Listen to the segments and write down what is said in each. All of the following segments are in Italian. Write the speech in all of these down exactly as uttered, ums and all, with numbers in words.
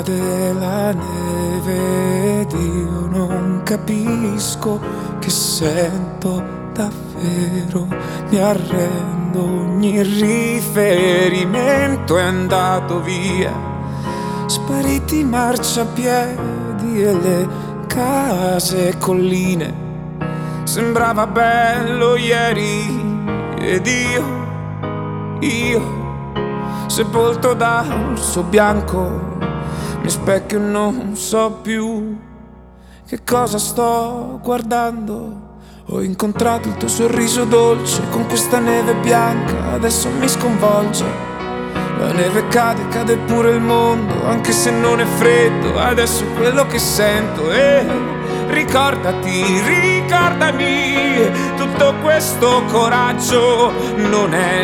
della neve ed io non capisco che sento davvero. Mi arrendo, ogni riferimento è andato via, spariti i marciapiedi e le case e colline. Sembrava bello ieri ed io, io sepolto da orso bianco, mi specchio e non so più che cosa sto guardando. Ho incontrato il tuo sorriso dolce con questa neve bianca, adesso mi sconvolge. La neve cade, cade pure il mondo, anche se non è freddo, adesso è quello che sento. E ricordati, ricordami, tutto questo coraggio non è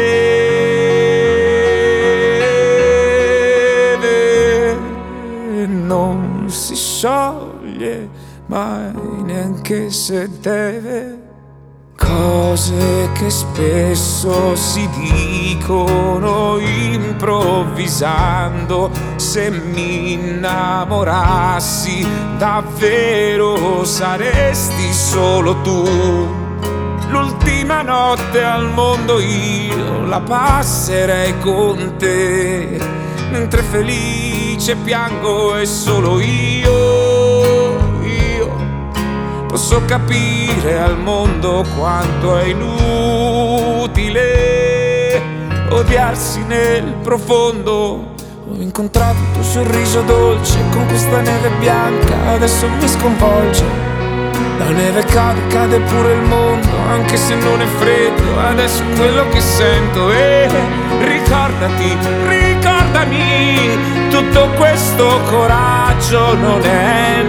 neve, non si scioglie mai neanche se deve. Cose che spesso si dicono improvvisando. Se mi innamorassi davvero saresti solo tu. L'ultima notte al mondo io la passerei con te, mentre felice piango e solo io, io posso capire al mondo quanto è inutile odiarsi nel profondo. Ho incontrato il tuo sorriso dolce con questa neve bianca, adesso mi sconvolge. La neve cade, cade pure il mondo, anche se non è freddo, adesso è quello che sento. E ricordati, ricordami, tutto questo coraggio non è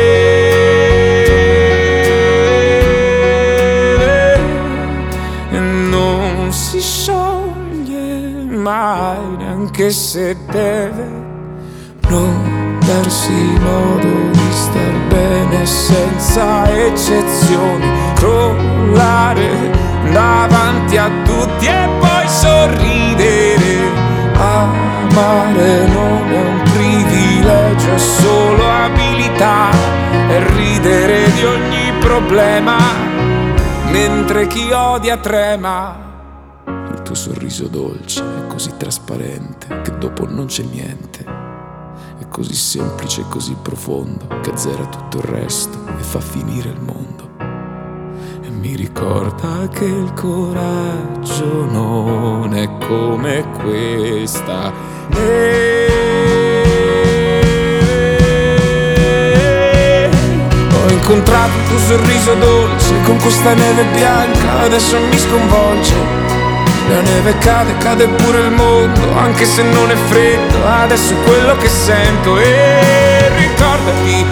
neve, non si scioglie mai neanche se deve. Non darsi modo di star bene senza eccezioni, crollare davanti a tutti e poi sorridere. Amare non è un privilegio, è solo abilità, e ridere di ogni problema mentre chi odia trema. Il tuo sorriso dolce è così trasparente che dopo non c'è niente. È così semplice e così profondo che azzera tutto il resto e fa finire il mondo. E mi ricorda che il coraggio non è come questa neve. Ho incontrato il tuo sorriso dolce con questa neve bianca, adesso mi sconvolge. La neve cade, cade pure il mondo, anche se non è freddo, adesso è quello che sento. E ricordati,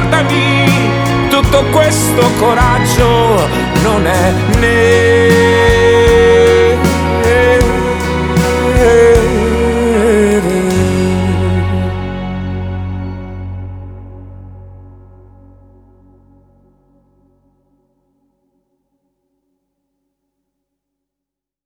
ricordami, tutto questo coraggio non è neve.